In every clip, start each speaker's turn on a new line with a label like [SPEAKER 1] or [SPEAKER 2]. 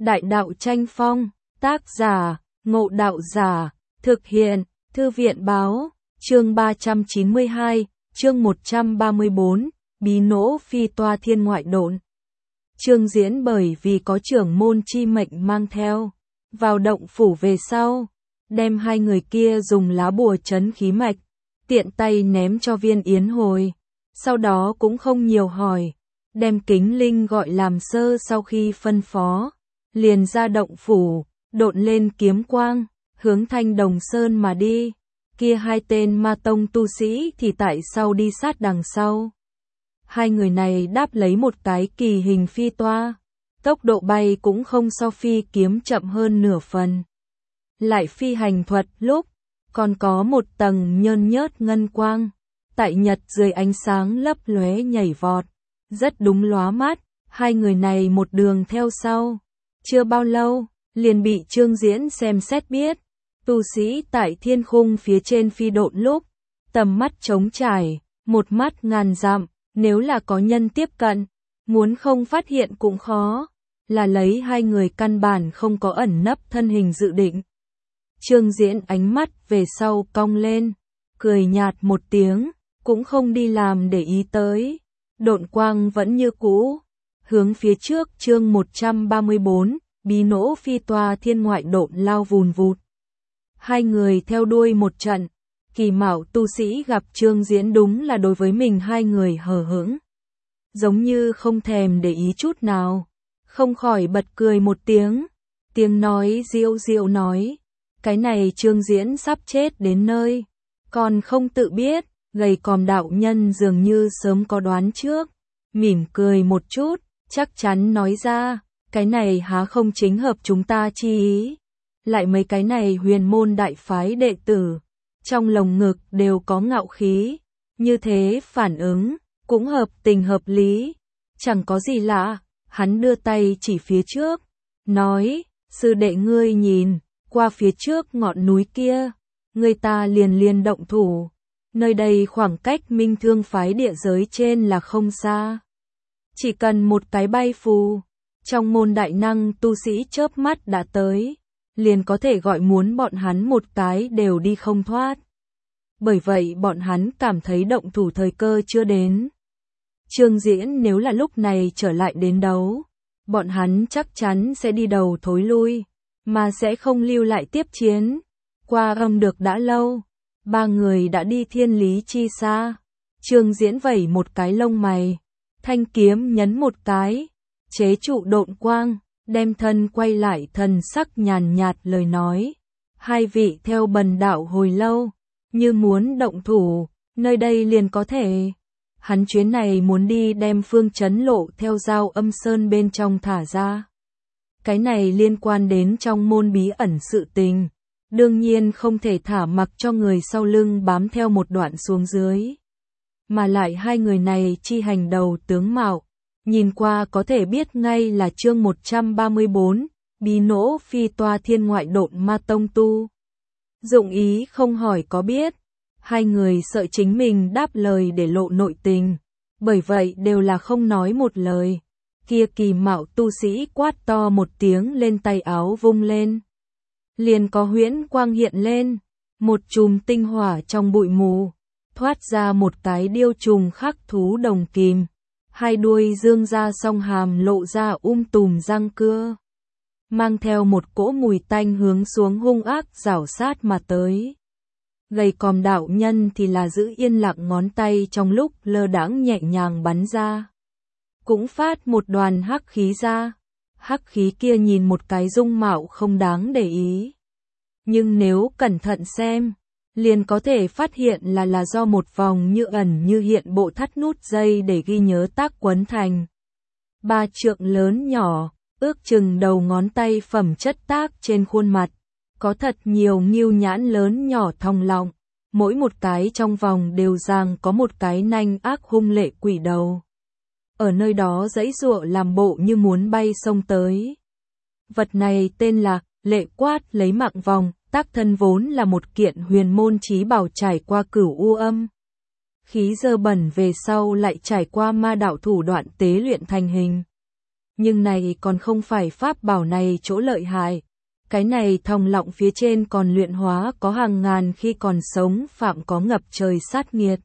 [SPEAKER 1] Đại đạo tranh phong, tác giả, Ngộ Đạo Giả, thực hiện, Thư viện báo, chương 392, chương 134, bí nỗ phi toa thiên ngoại độn. Chương diễn bởi vì có trưởng môn chi mệnh mang theo, vào động phủ về sau, đem hai người kia dùng lá bùa trấn khí mạch, tiện tay ném cho Viên Yến Hồi, sau đó cũng không nhiều hỏi, đem Kính Linh gọi làm sơ sau khi phân phó, liền ra động phủ, độn lên kiếm quang, hướng Thanh Đồng Sơn mà đi. Kia hai tên ma tông tu sĩ thì tại sau đi sát đằng sau. Hai người này đáp lấy một cái kỳ hình phi toa, tốc độ bay cũng không so phi kiếm chậm hơn nửa phần. Lại phi hành thuật lúc, còn có một tầng nhơn nhớt ngân quang, tại nhật dưới ánh sáng lấp lóe nhảy vọt, rất đúng lóa mắt. Hai người này một đường theo sau, chưa bao lâu, liền bị Trương Diễn xem xét biết. Tu sĩ tại thiên khung phía trên phi độn lúc, tầm mắt trống trải, một mắt ngàn dặm, nếu là có nhân tiếp cận, muốn không phát hiện cũng khó, là lấy hai người căn bản không có ẩn nấp thân hình dự định. Trương Diễn ánh mắt về sau cong lên, cười nhạt một tiếng, cũng không đi làm để ý tới, độn quang vẫn như cũ, hướng phía trước chương 134, bí nỗ phi toa thiên ngoại độn lao vùn vụt. Hai người theo đuôi một trận, kỳ mạo tu sĩ gặp Trương Diễn đúng là đối với mình hai người hờ hững, giống như không thèm để ý chút nào, không khỏi bật cười một tiếng, tiếng nói diệu diệu nói, cái này Trương Diễn sắp chết đến nơi, còn không tự biết, gầy còm đạo nhân dường như sớm có đoán trước, mỉm cười một chút, chắc chắn nói ra, cái này há không chính hợp chúng ta chi ý. Lại mấy cái này huyền môn đại phái đệ tử, trong lồng ngực đều có ngạo khí, như thế phản ứng, cũng hợp tình hợp lý, chẳng có gì lạ. Hắn đưa tay chỉ phía trước, nói, sư đệ ngươi nhìn, qua phía trước ngọn núi kia, người ta liền động thủ, nơi đây khoảng cách Minh Thương phái địa giới trên là không xa. Chỉ cần một cái bay phù, trong môn đại năng tu sĩ chớp mắt đã tới, liền có thể gọi muốn bọn hắn một cái đều đi không thoát. Bởi vậy bọn hắn cảm thấy động thủ thời cơ chưa đến. Trương Diễn nếu là lúc này trở lại đến đấu, bọn hắn chắc chắn sẽ đi đầu thối lui, mà sẽ không lưu lại tiếp chiến. Qua âm được đã lâu, ba người đã đi thiên lý chi xa. Trương Diễn vẩy một cái lông mày, thanh kiếm nhấn một cái, chế trụ độn quang, đem thân quay lại, thần sắc nhàn nhạt lời nói, hai vị theo bần đạo hồi lâu, như muốn động thủ, nơi đây liền có thể. Hắn chuyến này muốn đi đem Phương Chấn Lộ theo Giao Âm Sơn bên trong thả ra. Cái này liên quan đến trong môn bí ẩn sự tình, đương nhiên không thể thả mặc cho người sau lưng bám theo một đoạn xuống dưới. Mà lại hai người này chi hành đầu tướng mạo, nhìn qua có thể biết ngay là chương 134, bí nỗ phi toa thiên ngoại độn ma tông tu. Dụng ý không hỏi có biết, hai người sợ chính mình đáp lời để lộ nội tình, bởi vậy đều là không nói một lời. Kia kỳ mạo tu sĩ quát to một tiếng lên, tay áo vung lên, liền có huyễn quang hiện lên, một chùm tinh hỏa trong bụi mù, thoát ra một cái điêu trùng khắc thú đồng kìm. Hai đuôi dương ra song hàm lộ ra tùm răng cưa, mang theo một cỗ mùi tanh hướng xuống hung ác rảo sát mà tới. Gầy còm đạo nhân thì là giữ yên lặng, ngón tay trong lúc lơ đãng nhẹ nhàng bắn ra, cũng phát một đoàn hắc khí ra. Hắc khí kia nhìn một cái dung mạo không đáng để ý, nhưng nếu cẩn thận xem, liền có thể phát hiện là do một vòng như ẩn như hiện bộ thắt nút dây để ghi nhớ tác quấn thành. Ba trượng lớn nhỏ, ước chừng đầu ngón tay phẩm chất tác trên khuôn mặt, có thật nhiều nghêu nhãn lớn nhỏ thong lọng, mỗi một cái trong vòng đều ràng có một cái nanh ác hung lệ quỷ đầu. Ở nơi đó giãy giụa làm bộ như muốn bay sông tới. Vật này tên là lệ quát lấy mạng vòng. Tác thân vốn là một kiện huyền môn chí bảo, trải qua cửu u âm khí dơ bẩn về sau lại trải qua ma đạo thủ đoạn tế luyện thành hình. Nhưng này còn không phải pháp bảo này chỗ lợi hại. Cái này thòng lọng phía trên còn luyện hóa có hàng ngàn khi còn sống phạm có ngập trời sát nghiệt.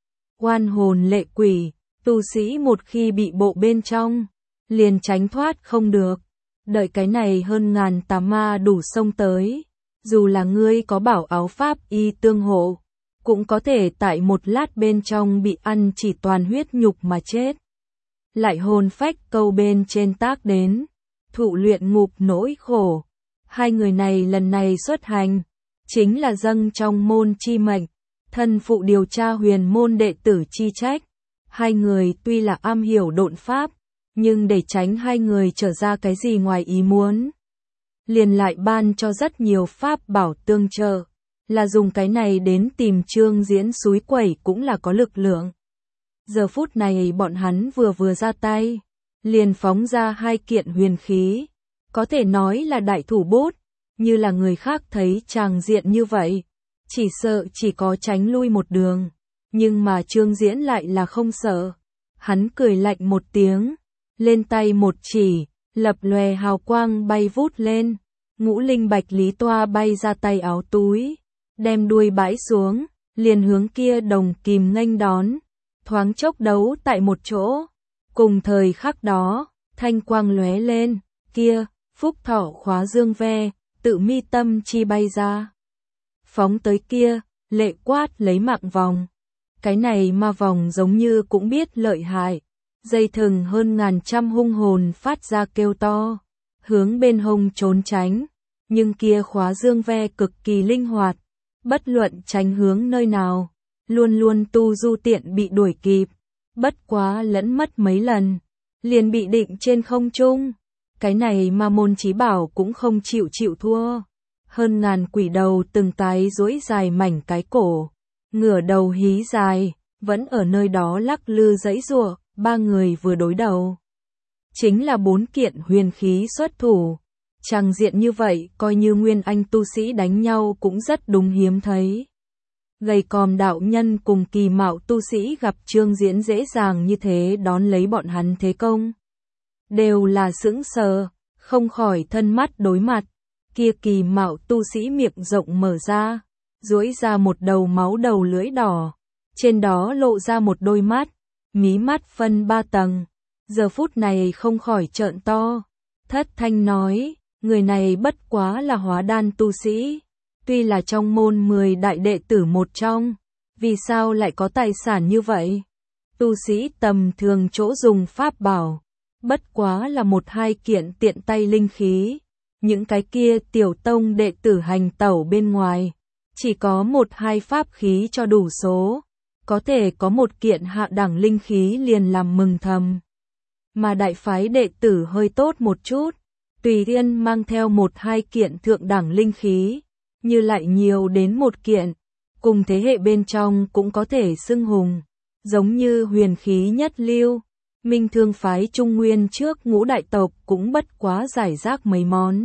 [SPEAKER 1] Oan hồn lệ quỷ, tu sĩ một khi bị bộ bên trong, liền tránh thoát không được. Đợi cái này hơn ngàn tà ma đủ xông tới, dù là ngươi có bảo áo pháp y tương hộ, cũng có thể tại một lát bên trong bị ăn chỉ toàn huyết nhục mà chết. Lại hồn phách câu bên trên tác đến, thụ luyện ngục nỗi khổ. Hai người này lần này xuất hành, chính là dâng trong môn chi mệnh, thân phụ điều tra huyền môn đệ tử chi trách. Hai người tuy là am hiểu độn pháp, nhưng để tránh hai người trở ra cái gì ngoài ý muốn, liền lại ban cho rất nhiều pháp bảo tương trợ, là dùng cái này đến tìm Trương Diễn xúi quẩy cũng là có lực lượng. Giờ phút này bọn hắn vừa ra tay, liền phóng ra hai kiện huyền khí, có thể nói là đại thủ bút, như là người khác thấy tràng diện như vậy, chỉ sợ chỉ có tránh lui một đường, nhưng mà Trương Diễn lại là không sợ. Hắn cười lạnh một tiếng, lên tay một chỉ, lập lòe hào quang bay vút lên, ngũ linh bạch lý toa bay ra tay áo túi, đem đuôi bãi xuống, liền hướng kia đồng kìm nghênh đón, thoáng chốc đấu tại một chỗ. Cùng thời khắc đó, thanh quang lóe lên, kia, phúc thọ khóa dương ve, tự mi tâm chi bay ra. Phóng tới kia, lệ quát lấy mạng vòng. Cái này ma vòng giống như cũng biết lợi hại. Dây thừng hơn ngàn trăm hung hồn phát ra kêu to, hướng bên hông trốn tránh. Nhưng kia khóa dương ve cực kỳ linh hoạt, bất luận tránh hướng nơi nào, luôn luôn tu du tiện bị đuổi kịp. Bất quá lẫn mất mấy lần, liền bị định trên không trung. Cái này mà môn chí bảo cũng không chịu thua. Hơn ngàn quỷ đầu từng cái duỗi dài mảnh cái cổ, ngửa đầu hí dài, vẫn ở nơi đó lắc lư giãy giụa. Ba người vừa đối đầu, chính là 4 kiện huyền khí xuất thủ. Tràng diện như vậy, coi như nguyên anh tu sĩ đánh nhau cũng rất đúng hiếm thấy. Gầy còm đạo nhân cùng kỳ mạo tu sĩ gặp Trương Diễn dễ dàng như thế đón lấy bọn hắn thế công, đều là sững sờ, không khỏi thân mắt đối mặt. Kia kỳ mạo tu sĩ miệng rộng mở ra, duỗi ra một đầu máu đầu lưỡi đỏ, trên đó lộ ra một đôi mắt, mí mắt phân 3 tầng. Giờ phút này không khỏi trợn to, thất thanh nói, người này bất quá là hóa đan tu sĩ, tuy là trong môn 10 đại đệ tử một trong, vì sao lại có tài sản như vậy? Tu sĩ tầm thường chỗ dùng pháp bảo, bất quá là 1-2 kiện tiện tay linh khí, những cái kia tiểu tông đệ tử hành tẩu bên ngoài, chỉ có 1-2 pháp khí cho đủ số, có thể có 1 kiện hạ đẳng linh khí liền làm mừng thầm. Mà đại phái đệ tử hơi tốt một chút, tùy yên mang theo 1-2 kiện thượng đẳng linh khí, như lại nhiều đến 1 kiện, cùng thế hệ bên trong cũng có thể xưng hùng, giống như huyền khí nhất lưu. Minh Thương phái Trung Nguyên trước ngũ đại tộc cũng bất quá giải rác mấy món,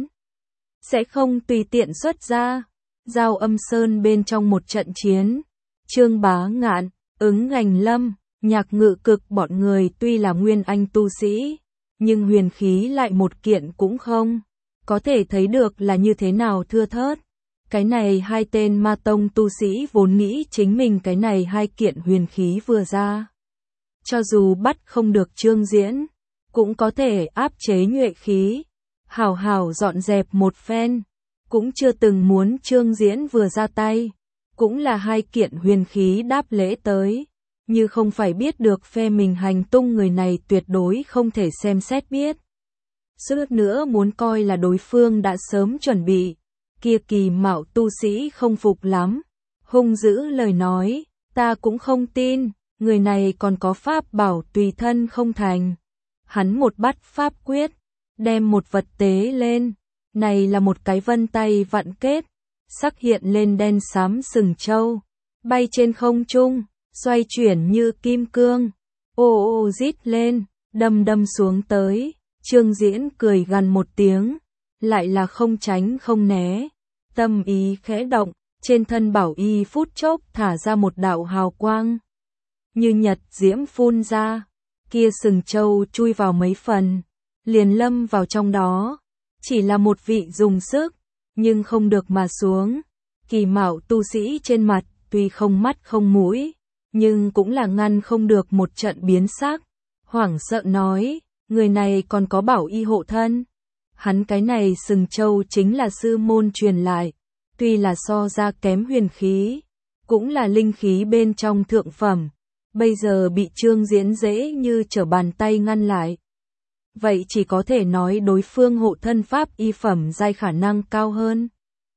[SPEAKER 1] sẽ không tùy tiện xuất ra. Giao Âm Sơn bên trong một trận chiến, Trương Bá Ngạn, Ứng Gành Lâm, Nhạc Ngự Cực bọn người tuy là nguyên anh tu sĩ, nhưng huyền khí lại 1 kiện cũng không, có thể thấy được là như thế nào thưa thớt. Cái này 2 tên ma tông tu sĩ vốn nghĩ chính mình cái này 2 kiện huyền khí vừa ra, cho dù bắt không được Trương Diễn, cũng có thể áp chế nhuệ khí, hảo hảo dọn dẹp một phen, cũng chưa từng muốn Trương Diễn vừa ra tay, cũng là 2 kiện huyền khí đáp lễ tới, như không phải biết được phe mình hành tung người này tuyệt đối không thể xem xét biết. Suốt nữa muốn coi là đối phương đã sớm chuẩn bị, kia kỳ mạo tu sĩ không phục lắm, hung dữ lời nói, ta cũng không tin, người này còn có pháp bảo tùy thân không thành. Hắn một bắt pháp quyết, đem một vật tế lên, này là một cái vân tay vặn kết, sắc hiện lên đen xám sừng trâu, bay trên không trung, xoay chuyển như kim cương, ô ô rít lên, đâm xuống tới. Trương Diễn cười gằn một tiếng, lại là không tránh không né, tâm ý khẽ động, trên thân bảo y phút chốc thả ra một đạo hào quang, như nhật diễm phun ra, kia sừng trâu chui vào mấy phần, liền lâm vào trong đó. Chỉ là một vị dùng sức, nhưng không được mà xuống. Kỳ mạo tu sĩ trên mặt, tuy không mắt không mũi, nhưng cũng là ngăn không được một trận biến sắc. Hoảng sợ nói, người này còn có bảo y hộ thân. Hắn cái này sừng châu chính là sư môn truyền lại, tuy là so ra kém huyền khí, cũng là linh khí bên trong thượng phẩm. Bây giờ bị Trương Diễn dễ như trở bàn tay ngăn lại. Vậy chỉ có thể nói đối phương hộ thân pháp y phẩm giai khả năng cao hơn.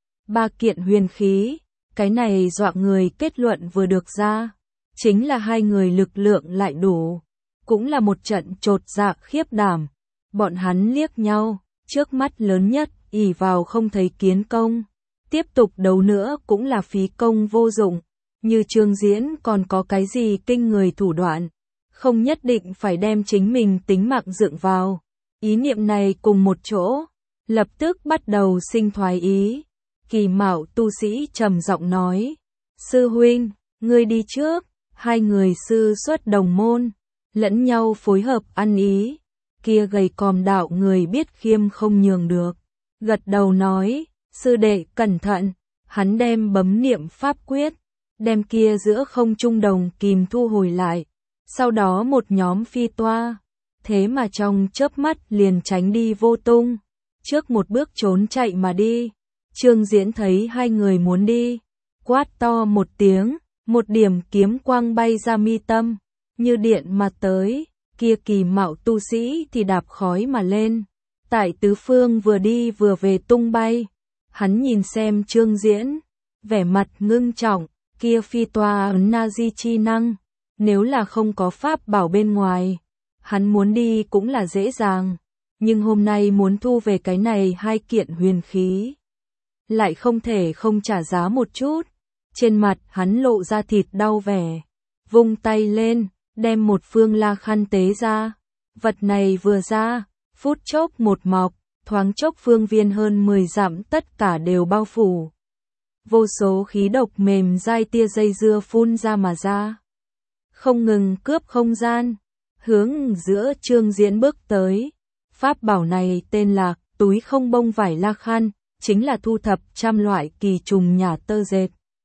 [SPEAKER 1] 3 kiện huyền khí, cái này dọa người kết luận vừa được ra. Chính là 2 người lực lượng lại đủ. Cũng là một trận chột dạ khiếp đảm. Bọn hắn liếc nhau, trước mắt lớn nhất, ỷ vào không thấy kiến công. Tiếp tục đấu nữa cũng là phí công vô dụng. Như Trương Diễn còn có cái gì kinh người thủ đoạn. Không nhất định phải đem chính mình tính mạng dựng vào. Ý niệm này cùng một chỗ, lập tức bắt đầu sinh thoái ý. Kỳ mạo tu sĩ trầm giọng nói, sư huynh, ngươi đi trước. 2 người sư xuất đồng môn, lẫn nhau phối hợp ăn ý. Kia gầy còm đạo người biết khiêm không nhường được, gật đầu nói, sư đệ cẩn thận. Hắn đem bấm niệm pháp quyết, đem kia giữa không trung đồng kìm thu hồi lại. Sau đó một nhóm phi toa, thế mà trong chớp mắt liền tránh đi vô tung, trước một bước trốn chạy mà đi. Trương Diễn thấy 2 người muốn đi, quát to một tiếng, một điểm kiếm quang bay ra mi tâm, như điện mà tới. Kia kỳ mạo tu sĩ thì đạp khói mà lên, tại tứ phương vừa đi vừa về tung bay. Hắn nhìn xem Trương Diễn, vẻ mặt ngưng trọng, kia phi toa ấn na di chi năng, nếu là không có pháp bảo bên ngoài, hắn muốn đi cũng là dễ dàng, nhưng hôm nay muốn thu về cái này 2 kiện huyền khí, lại không thể không trả giá một chút. Trên mặt hắn lộ ra thịt đau vẻ, vung tay lên, đem một phương la khăn tế ra. Vật này vừa ra, phút chốc một mọc, thoáng chốc phương viên hơn 10 dặm tất cả đều bao phủ. Vô số khí độc mềm dai tia dây dưa phun ra mà ra, không ngừng cướp không gian, hướng giữa Trương Diễn bước tới. Pháp bảo này tên là túi không bông vải la khăn, chính là thu thập trăm loại kỳ trùng nhả tơ dệt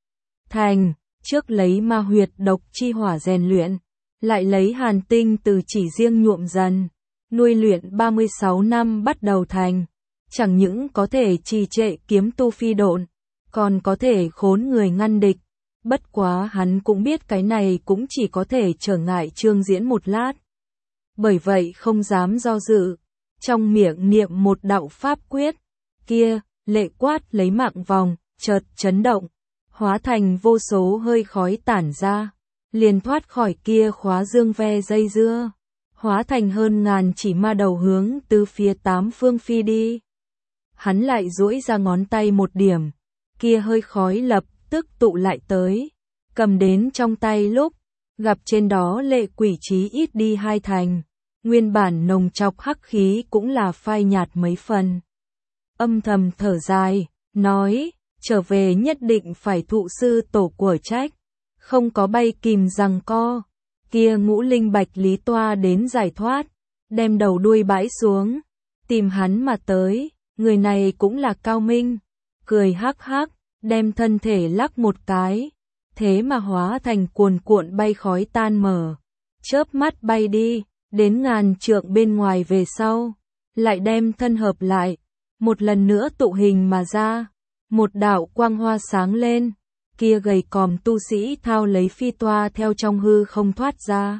[SPEAKER 1] thành, trước lấy ma huyệt độc chi hỏa rèn luyện, lại lấy hàn tinh từ chỉ riêng nhuộm dần, nuôi luyện 36 năm bắt đầu thành. Chẳng những có thể trì trệ kiếm tu phi độn, còn có thể khốn người ngăn địch. Bất quá hắn cũng biết cái này cũng chỉ có thể trở ngại Trương Diễn một lát. Bởi vậy không dám do dự, trong miệng niệm một đạo pháp quyết, kia, lệ quát lấy mạng vòng, chợt chấn động, hóa thành vô số hơi khói tản ra, liền thoát khỏi kia khóa dương ve dây dưa, hóa thành hơn ngàn chỉ ma đầu hướng từ phía 8 phương phi đi. Hắn lại duỗi ra ngón tay một điểm, kia hơi khói lập tức tụ lại tới, cầm đến trong tay lúc, gặp trên đó lệ quỷ chí ít đi 2 thành, nguyên bản nồng trọc hắc khí cũng là phai nhạt mấy phần. Âm thầm thở dài, nói, trở về nhất định phải thụ sư tổ của trách, không có bay kìm giằng co. Kia ngũ linh bạch lý toa đến giải thoát, đem đầu đuôi bãi xuống, tìm hắn mà tới. Người này cũng là cao minh, cười hắc hắc, đem thân thể lắc một cái, thế mà hóa thành cuồn cuộn bay khói tan mở, chớp mắt bay đi, đến ngàn trượng bên ngoài về sau, lại đem thân hợp lại, một lần nữa tụ hình mà ra, một đạo quang hoa sáng lên, kia gầy còm tu sĩ thao lấy phi toa theo trong hư không thoát ra,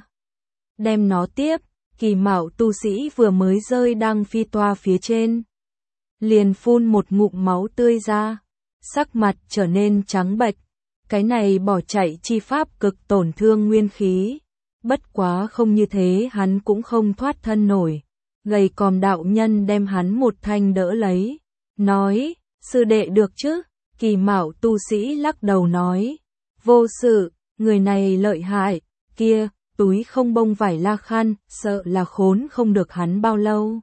[SPEAKER 1] đem nó tiếp. Kỳ mạo tu sĩ vừa mới rơi đăng phi toa phía trên, liền phun một ngụm máu tươi ra, sắc mặt trở nên trắng bệch. Cái này bỏ chạy chi pháp cực tổn thương nguyên khí, bất quá không như thế hắn cũng không thoát thân nổi. Gầy còm đạo nhân đem hắn một thanh đỡ lấy, nói, sư đệ được chứ? Kỳ mạo tu sĩ lắc đầu nói, vô sự, người này lợi hại, kia, túi không bông vải la khăn, sợ là khốn không được hắn bao lâu.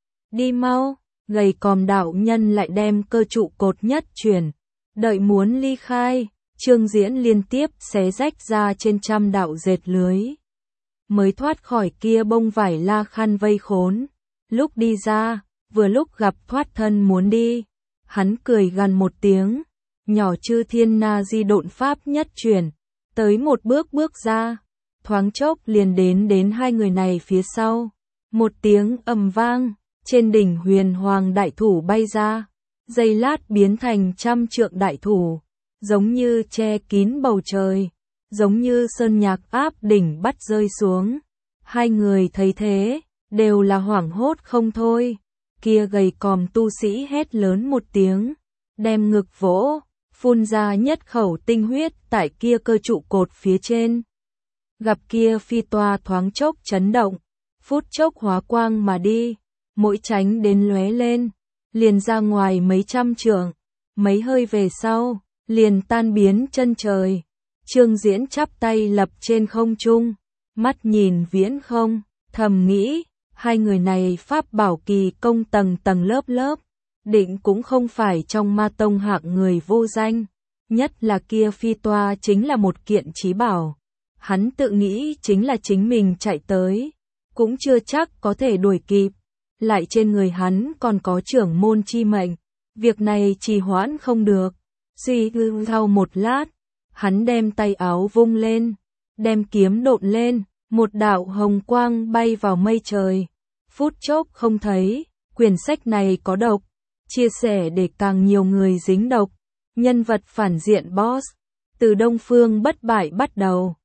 [SPEAKER 1] Đi mau. Gầy còm đạo nhân lại đem cơ trụ cột nhất chuyển, đợi muốn ly khai, Trương Diễn liên tiếp xé rách ra trên trăm đạo dệt lưới, mới thoát khỏi kia bông vải la khăn vây khốn, Lúc đi ra, vừa lúc gặp thoát thân muốn đi. Hắn cười gằn một tiếng, nhỏ chư thiên na di độn pháp nhất chuyển, tới một bước ra, thoáng chốc liền đến hai người này phía sau. Một tiếng ầm vang, trên đỉnh huyền hoàng đại thủ bay ra, giây lát biến thành trăm trượng đại thủ, giống như che kín bầu trời, giống như sơn nhạc áp đỉnh bắt rơi xuống. Hai người thấy thế, đều là hoảng hốt không thôi. Kia gầy còm tu sĩ hét lớn một tiếng, đem ngực vỗ, phun ra nhất khẩu tinh huyết tại kia cơ trụ cột phía trên. Gặp kia phi toa thoáng chốc chấn động, phút chốc hóa quang mà đi, mỗi tránh đến lóe lên, liền ra ngoài mấy trăm trượng, mấy hơi về sau, liền tan biến chân trời. Trương Diễn chắp tay lập trên không trung, mắt nhìn viễn không, thầm nghĩ, hai người này pháp bảo kỳ công tầng tầng lớp lớp, định cũng không phải trong ma tông hạng người vô danh, nhất là kia phi toa chính là một kiện chí bảo. Hắn tự nghĩ chính là chính mình chạy tới, cũng chưa chắc có thể đuổi kịp, lại trên người hắn còn có trưởng môn chi mệnh, việc này trì hoãn không được. Suy tư thao một lát, hắn đem tay áo vung lên, đem kiếm độn lên, một đạo hồng quang bay vào mây trời. Phút chốc không thấy, quyển sách này có độc, chia sẻ để càng nhiều người dính độc. Nhân vật phản diện boss, từ Đông Phương bất bại bắt đầu.